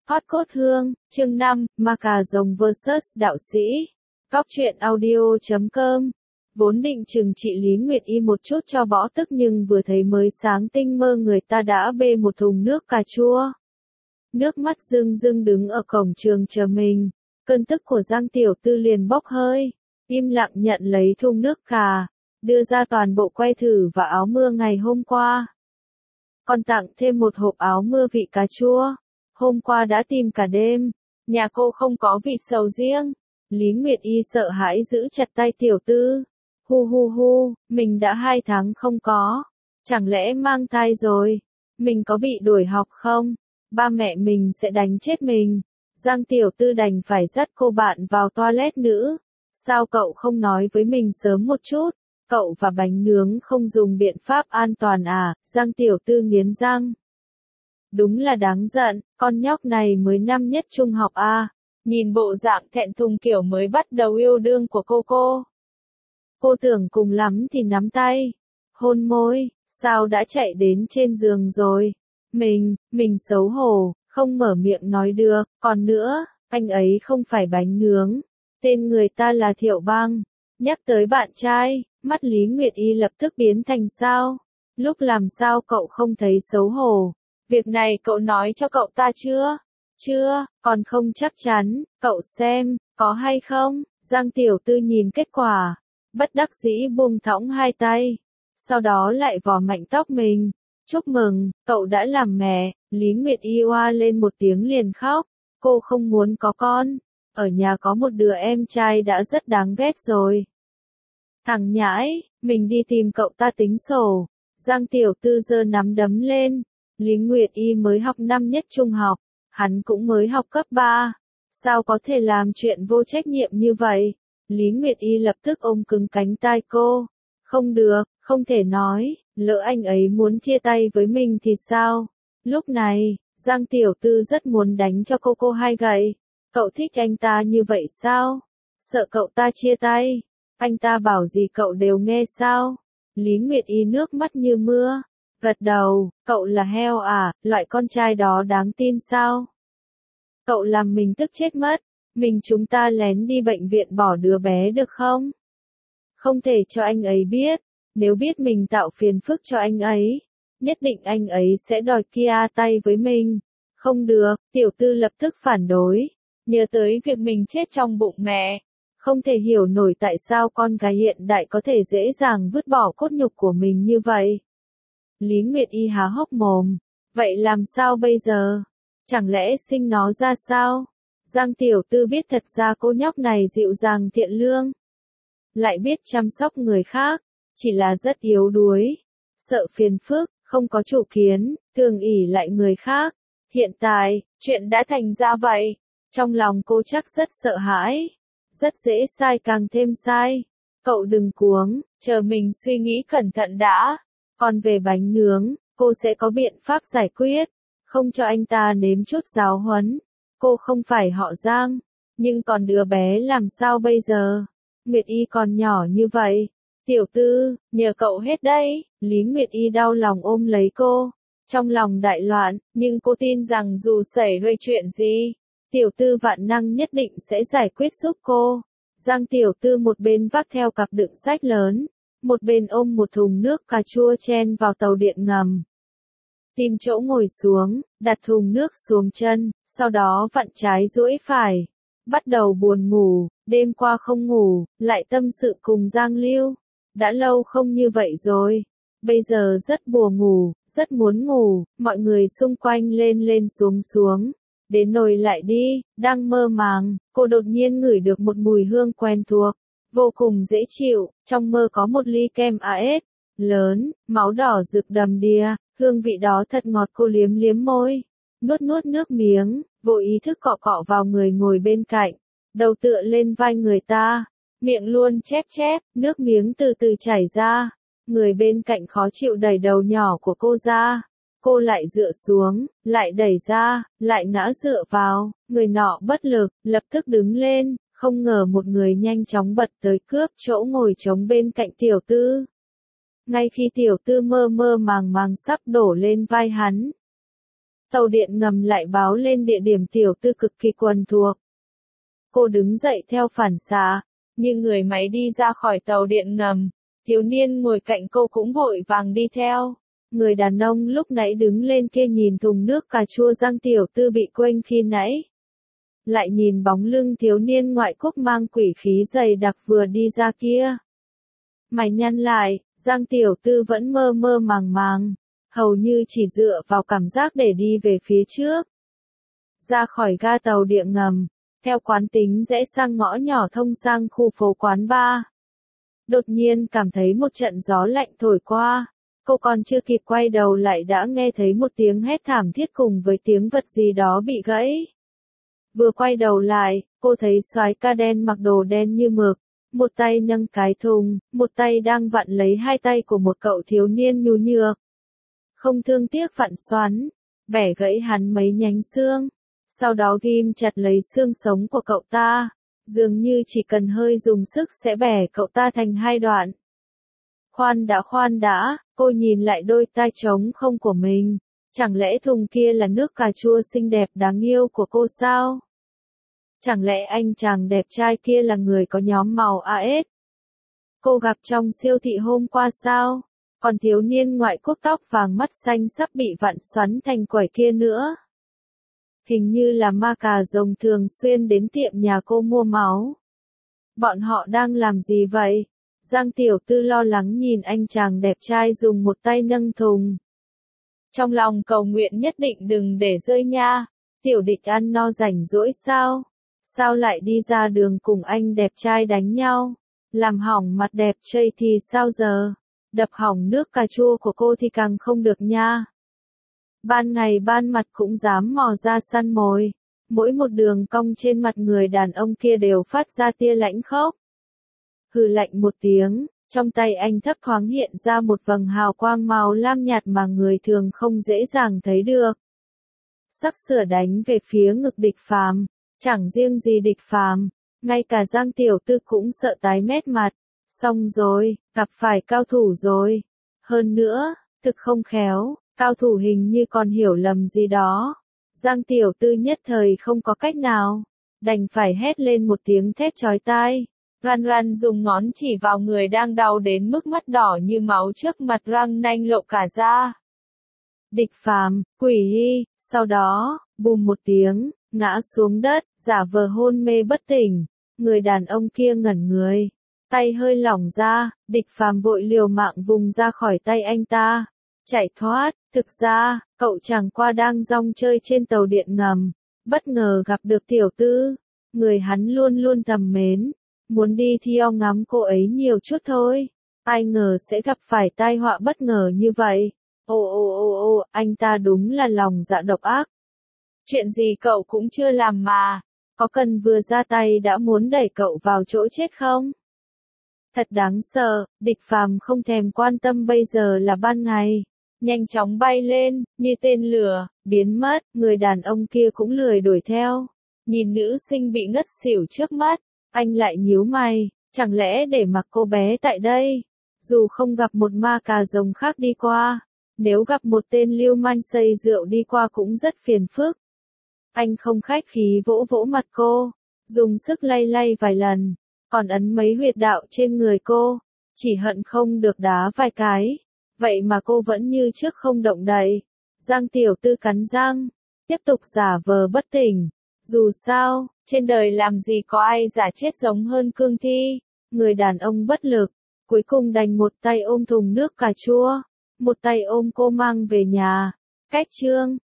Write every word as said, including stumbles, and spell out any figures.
Hot cốt hương, chương năm, Ma Cà Rồng versus đạo sĩ. Góc truyện audio chấm com. Vốn định chừng trị Lý Nguyệt Y một chút cho bỏ tức nhưng vừa thấy mới sáng tinh mơ người ta đã bê một thùng nước cà chua. Nước mắt rưng rưng đứng ở cổng trường chờ mình. Cơn tức của Giang Tiểu Tư liền bốc hơi. Im lặng nhận lấy thùng nước cà. Đưa ra toàn bộ que thử và áo mưa ngày hôm qua. Còn tặng thêm một hộp áo mưa vị cà chua. Hôm qua đã tìm cả đêm, nhà cô không có vị sầu riêng. Lý Nguyệt Y sợ hãi giữ chặt tay Tiểu Tư. Hu hu hu, mình đã hai tháng không có. Chẳng lẽ mang thai rồi? Mình có bị đuổi học không? Ba mẹ mình sẽ đánh chết mình. Giang Tiểu Tư đành phải dắt cô bạn vào toilet nữ. Sao cậu không nói với mình sớm một chút? Cậu và bánh nướng không dùng biện pháp an toàn à? Giang Tiểu Tư nghiến răng. Đúng là đáng giận, con nhóc này mới năm nhất trung học à. Nhìn bộ dạng thẹn thùng kiểu mới bắt đầu yêu đương của cô cô. Cô tưởng cùng lắm thì nắm tay, hôn môi, sao đã chạy đến trên giường rồi. Mình, mình xấu hổ, không mở miệng nói được, còn nữa, anh ấy không phải bánh nướng. Tên người ta là Thiệu Băng. Nhắc tới bạn trai, mắt Lý Nguyệt Y lập tức biến thành sao? Lúc làm sao cậu không thấy xấu hổ? Việc này cậu nói cho cậu ta chưa? Chưa, còn không chắc chắn, cậu xem, có hay không? Giang Tiểu Tư nhìn kết quả, bất đắc dĩ buông thõng hai tay, sau đó lại vò mạnh tóc mình. Chúc mừng, cậu đã làm mẹ. Lý Nguyệt Y oa lên một tiếng liền khóc, cô không muốn có con, ở nhà có một đứa em trai đã rất đáng ghét rồi. Thằng nhãi, mình đi tìm cậu ta tính sổ. Giang Tiểu Tư giơ nắm đấm lên. Lý Nguyệt Y mới học năm nhất trung học, hắn cũng mới học cấp ba. Sao có thể làm chuyện vô trách nhiệm như vậy? Lý Nguyệt Y lập tức ôm cứng cánh tai cô. Không được, không thể nói, lỡ anh ấy muốn chia tay với mình thì sao? Lúc này, Giang Tiểu Tư rất muốn đánh cho cô cô hai gậy. Cậu thích anh ta như vậy sao? Sợ cậu ta chia tay. Anh ta bảo gì cậu đều nghe sao? Lý Nguyệt Y nước mắt như mưa. Gật đầu, cậu là heo à, loại con trai đó đáng tin sao? Cậu làm mình tức chết mất, mình chúng ta lén đi bệnh viện bỏ đứa bé được không? Không thể cho anh ấy biết, nếu biết mình tạo phiền phức cho anh ấy, nhất định anh ấy sẽ đòi kia tay với mình. Không được, Tiểu Tư lập tức phản đối, nhớ tới việc mình chết trong bụng mẹ. Không thể hiểu nổi tại sao con gái hiện đại có thể dễ dàng vứt bỏ cốt nhục của mình như vậy. Lý Nguyệt Y há hốc mồm. Vậy làm sao bây giờ? Chẳng lẽ sinh nó ra sao? Giang Tiểu Tư biết thật ra cô nhóc này dịu dàng thiện lương. Lại biết chăm sóc người khác. Chỉ là rất yếu đuối. Sợ phiền phức, không có chủ kiến, thường ỷ lại người khác. Hiện tại, chuyện đã thành ra vậy. Trong lòng cô chắc rất sợ hãi. Rất dễ sai càng thêm sai. Cậu đừng cuống, chờ mình suy nghĩ cẩn thận đã. Còn về bánh nướng, cô sẽ có biện pháp giải quyết, không cho anh ta nếm chút giáo huấn. Cô không phải họ Giang, nhưng còn đứa bé làm sao bây giờ? Nguyệt Y còn nhỏ như vậy. Tiểu Tư, nhờ cậu hết đấy. Lý Nguyệt Y đau lòng ôm lấy cô, trong lòng đại loạn, nhưng cô tin rằng dù xảy ra chuyện gì, Tiểu Tư vạn năng nhất định sẽ giải quyết giúp cô. Giang Tiểu Tư một bên vác theo cặp đựng sách lớn, một bên ôm một thùng nước cà chua chen vào tàu điện ngầm. Tìm chỗ ngồi xuống, đặt thùng nước xuống chân, sau đó vặn trái duỗi phải. Bắt đầu buồn ngủ, đêm qua không ngủ, lại tâm sự cùng Giang Lưu. Đã lâu không như vậy rồi. Bây giờ rất buồn ngủ, rất muốn ngủ, mọi người xung quanh lên lên xuống xuống. Đến nồi lại đi, đang mơ màng, cô đột nhiên ngửi được một mùi hương quen thuộc. Vô cùng dễ chịu, trong mơ có một ly kem a ét, lớn, máu đỏ rực đầm đìa, hương vị đó thật ngọt cô liếm liếm môi, nuốt nuốt nước miếng, vô ý thức cọ cọ vào người ngồi bên cạnh, đầu tựa lên vai người ta, miệng luôn chép chép, nước miếng từ từ chảy ra, người bên cạnh khó chịu đẩy đầu nhỏ của cô ra. Cô lại dựa xuống, lại đẩy ra, lại ngã dựa vào, người nọ bất lực, lập tức đứng lên. Không ngờ một người nhanh chóng bật tới cướp chỗ ngồi trống bên cạnh Tiểu Tư. Ngay khi Tiểu Tư mơ mơ màng màng sắp đổ lên vai hắn. Tàu điện ngầm lại báo lên địa điểm tiểu tư cực kỳ quen thuộc. Cô đứng dậy theo phản xạ, như người máy đi ra khỏi tàu điện ngầm. Thiếu niên ngồi cạnh cô cũng vội vàng đi theo. Người đàn ông lúc nãy đứng lên kia nhìn thùng nước cà chua Giang tiểu tư bị quênh khi nãy. Lại nhìn bóng lưng thiếu niên ngoại quốc mang quỷ khí dày đặc vừa đi ra kia. Mày nhăn lại, Giang tiểu tư vẫn mơ mơ màng màng, hầu như chỉ dựa vào cảm giác để đi về phía trước. Ra khỏi ga tàu điện ngầm, theo quán tính rẽ sang ngõ nhỏ thông sang khu phố quán bar. Đột nhiên cảm thấy một trận gió lạnh thổi qua, cô còn chưa kịp quay đầu lại đã nghe thấy một tiếng hét thảm thiết cùng với tiếng vật gì đó bị gãy. Vừa quay đầu lại, cô thấy soái ca đen mặc đồ đen như mực, một tay nâng cái thùng, một tay đang vặn lấy hai tay của một cậu thiếu niên nhu nhược. Không thương tiếc vặn xoắn, bẻ gãy hắn mấy nhánh xương, sau đó ghim chặt lấy xương sống của cậu ta, dường như chỉ cần hơi dùng sức sẽ bẻ cậu ta thành hai đoạn. Khoan đã khoan đã, cô nhìn lại đôi tai trống không của mình, chẳng lẽ thùng kia là nước cà chua xinh đẹp đáng yêu của cô sao? Chẳng lẽ anh chàng đẹp trai kia là người có nhóm màu a ét? Cô gặp trong siêu thị hôm qua sao? Còn thiếu niên ngoại quốc tóc vàng mắt xanh sắp bị vặn xoắn thành quẩy kia nữa. Hình như là ma cà rồng thường xuyên đến tiệm nhà cô mua máu. Bọn họ đang làm gì vậy? Giang tiểu tư lo lắng nhìn anh chàng đẹp trai dùng một tay nâng thùng. Trong lòng cầu nguyện nhất định đừng để rơi nha. Tiểu địch ăn no rảnh rỗi sao? Sao lại đi ra đường cùng anh đẹp trai đánh nhau? Làm hỏng mặt đẹp trai thì sao giờ? Đập hỏng nước cà chua của cô thì càng không được nha. Ban ngày ban mặt cũng dám mò ra săn mồi. Mỗi một đường cong trên mặt người đàn ông kia đều phát ra tia lãnh khốc. Hừ lạnh một tiếng, trong tay anh thấp thoáng hiện ra một vầng hào quang màu lam nhạt mà người thường không dễ dàng thấy được. Sắc sửa đánh về phía ngực Địch Phàm, chẳng riêng gì Địch Phàm, ngay cả Giang tiểu tư cũng sợ tái mét mặt. Xong rồi, gặp phải cao thủ rồi. Hơn nữa, thực không khéo, cao thủ hình như còn hiểu lầm gì đó. Giang tiểu tư nhất thời không có cách nào, đành phải hét lên một tiếng thét chói tai. Ran Ran dùng ngón chỉ vào người đang đau đến mức mắt đỏ như máu trước mặt răng nanh lộ cả ra. Địch Phàm, quỷ hy, sau đó, bùm một tiếng, ngã xuống đất, giả vờ hôn mê bất tỉnh. Người đàn ông kia ngẩn người, tay hơi lỏng ra, Địch Phàm vội liều mạng vùng ra khỏi tay anh ta, chạy thoát. Thực ra, cậu chẳng qua đang rong chơi trên tàu điện ngầm, bất ngờ gặp được tiểu tư, người hắn luôn luôn thầm mến, muốn đi theo ngắm cô ấy nhiều chút thôi, ai ngờ sẽ gặp phải tai họa bất ngờ như vậy. Ô ô ô ô, anh ta đúng là lòng dạ độc ác. Chuyện gì cậu cũng chưa làm mà, có cần vừa ra tay đã muốn đẩy cậu vào chỗ chết không? Thật đáng sợ, Địch Phàm không thèm quan tâm bây giờ là ban ngày. Nhanh chóng bay lên, như tên lửa, biến mất, người đàn ông kia cũng lười đuổi theo. Nhìn nữ sinh bị ngất xỉu trước mắt, anh lại nhíu mày, chẳng lẽ để mặc cô bé tại đây? Dù không gặp một ma cà rồng khác đi qua, nếu gặp một tên lưu manh xây rượu đi qua cũng rất phiền phức. Anh không khách khí vỗ vỗ mặt cô, dùng sức lay lay vài lần, còn ấn mấy huyệt đạo trên người cô, chỉ hận không được đá vài cái. Vậy mà cô vẫn như trước không động đậy. Giang tiểu tư cắn răng, tiếp tục giả vờ bất tỉnh. Dù sao, trên đời làm gì có ai giả chết giống hơn cương thi. Người đàn ông bất lực, cuối cùng đành một tay ôm thùng nước cà chua, một tay ôm cô mang về nhà. Cách chương